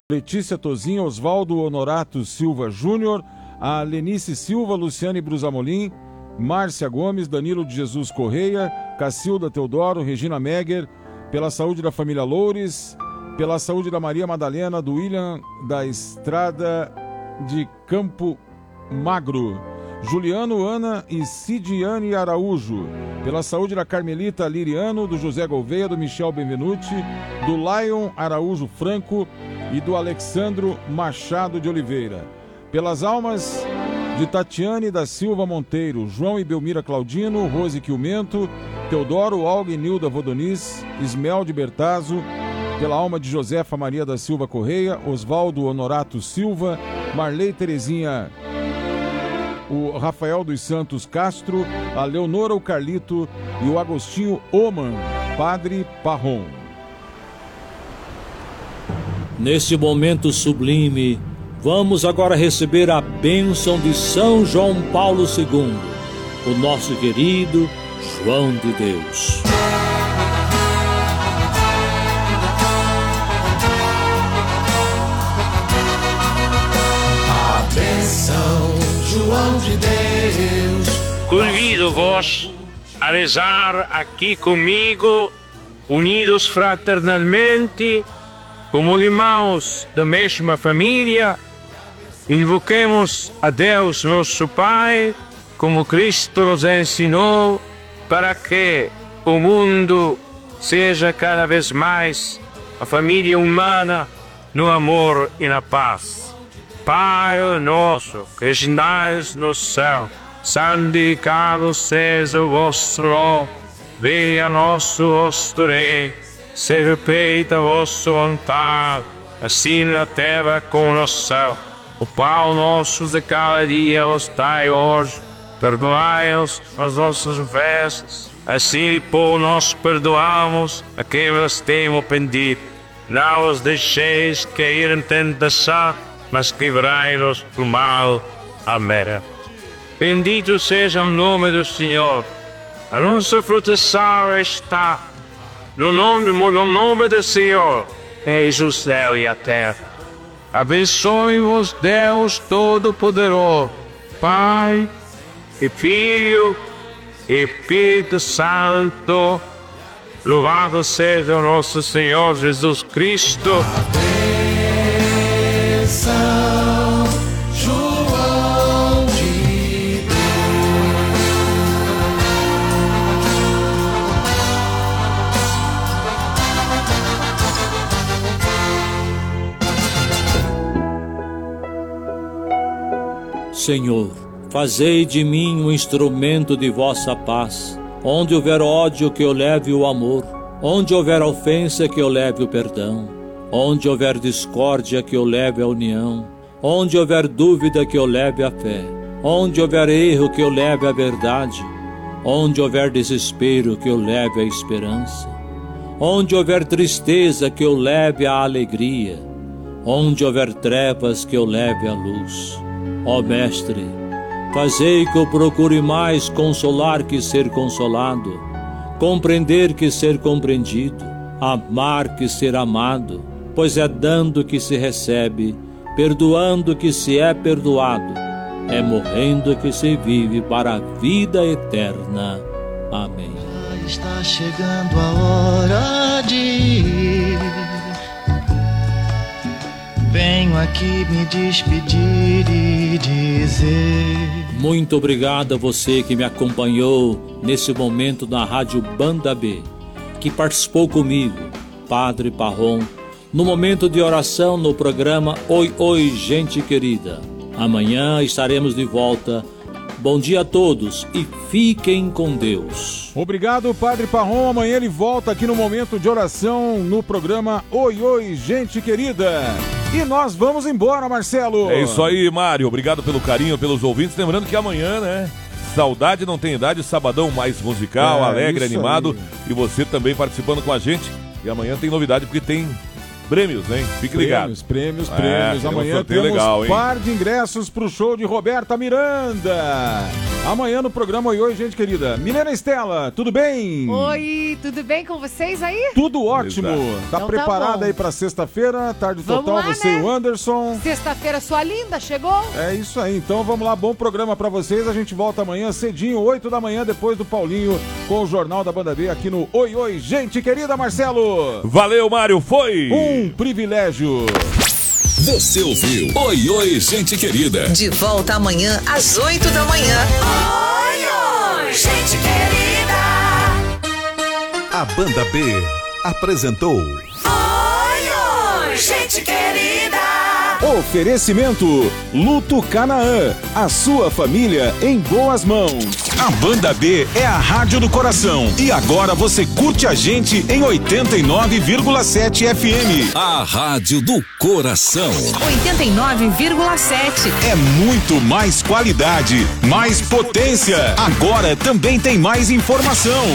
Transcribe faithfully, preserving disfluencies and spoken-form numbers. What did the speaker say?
Letícia Tozinho, Osvaldo Honorato Silva Júnior, a Lenice Silva, Luciane Brusamolim, Márcia Gomes, Danilo de Jesus Correia, Cacilda Teodoro, Regina Megger, pela saúde da família Loures, pela saúde da Maria Madalena, do William da Estrada de Campo Magro, Juliano, Ana e Cidiane Araújo, pela saúde da Carmelita Liriano, do José Gouveia, do Michel Benvenuti, do Lion Araújo Franco e do Alexandro Machado de Oliveira, pelas almas de Tatiane da Silva Monteiro, João e Belmira Claudino, Rose Quilmento, Teodoro, Olga e Nilda Vodoniz, Ismel de Bertazzo, pela alma de Josefa Maria da Silva Correia, Osvaldo Honorato Silva, Marley Terezinha, o Rafael dos Santos Castro, a Leonora o Carlito e o Agostinho Oman, Padre Parron. Neste momento sublime, vamos agora receber a bênção de São João Paulo segundo, o nosso querido João de Deus. A bênção, João de Deus. Convido-vos a rezar aqui comigo, unidos fraternalmente, como irmãos da mesma família. Invoquemos a Deus, nosso Pai, como Cristo nos ensinou, para que o mundo seja cada vez mais a família humana no amor e na paz. Pai nosso, que estais no céu, santificado seja o vosso nome, venha a nosso vosso reino, seja feita a vossa vontade, assim na terra como no céu. O pão nosso de cada dia nos dai hoje, perdoai-nos as nossas ofensas, assim por nós perdoamos a quem nos tem ofendido. Não os deixeis cair em tentação, mas livrai-nos do mal. Amém. Bendito seja o nome do Senhor. A nossa proteção está no nome, no nome do Senhor, eis o céu e a terra. Abençoe-vos Deus Todo-Poderoso, Pai e Filho e Espírito Santo. Louvado seja o nosso Senhor Jesus Cristo. São João de Deus. Senhor, fazei de mim um instrumento de vossa paz. Onde houver ódio, que eu leve o amor. Onde houver ofensa, que eu leve o perdão. Onde houver discórdia, que eu leve a união. Onde houver dúvida, que eu leve a fé. Onde houver erro, que eu leve a verdade. Onde houver desespero, que eu leve a esperança. Onde houver tristeza, que eu leve a alegria. Onde houver trevas, que eu leve a luz. Ó Mestre, fazei que eu procure mais consolar que ser consolado, compreender que ser compreendido, amar que ser amado, pois é dando que se recebe, perdoando que se é perdoado, é morrendo que se vive para a vida eterna. Amém. Está chegando a hora de ir. Venho aqui me despedir e dizer: muito obrigado a você que me acompanhou nesse momento na Rádio Banda B, que participou comigo, Padre Parron, no momento de oração no programa Oi, Oi, Gente Querida. Amanhã estaremos de volta. Bom dia a todos e fiquem com Deus. Obrigado, Padre Parron. Amanhã ele volta aqui no momento de oração no programa Oi, Oi, Gente Querida. E nós vamos embora, Marcelo. É isso aí, Mário. Obrigado pelo carinho, pelos ouvintes. Lembrando que amanhã, né? Saudade não tem idade, sabadão mais musical, é, alegre, animado. Aí. E você também participando com a gente. E amanhã tem novidade, porque tem prêmios, hein? Fique ligado. Prêmios, prêmios, prêmios. É, amanhã temos um par de ingressos pro show de Roberta Miranda. Amanhã no programa Oi Oi, gente querida. Milena Estela, tudo bem? Oi, tudo bem com vocês aí? Tudo ótimo. Exato. Tá Então preparada tá aí pra sexta-feira, tarde Vamos total, lá, você né? e o Anderson. Sexta-feira sua linda, chegou? É isso aí, então vamos lá, bom programa pra vocês. A gente volta amanhã cedinho, oito da manhã, depois do Paulinho, com o Jornal da Banda B aqui no Oi Oi, gente querida, Marcelo. Valeu, Mário, foi! Um privilégio. Você ouviu Oi Oi, gente querida. De volta amanhã às oito da manhã. Oi, oi, gente querida. A Banda B apresentou Oi, oi, gente querida. Oferecimento Luto Canaã, a sua família em boas mãos. A Banda B é a rádio do coração e agora você curte a gente em oitenta e nove vírgula sete F M. a rádio do coração. oitenta e nove vírgula sete. É muito mais qualidade, mais potência. Agora também tem mais informação.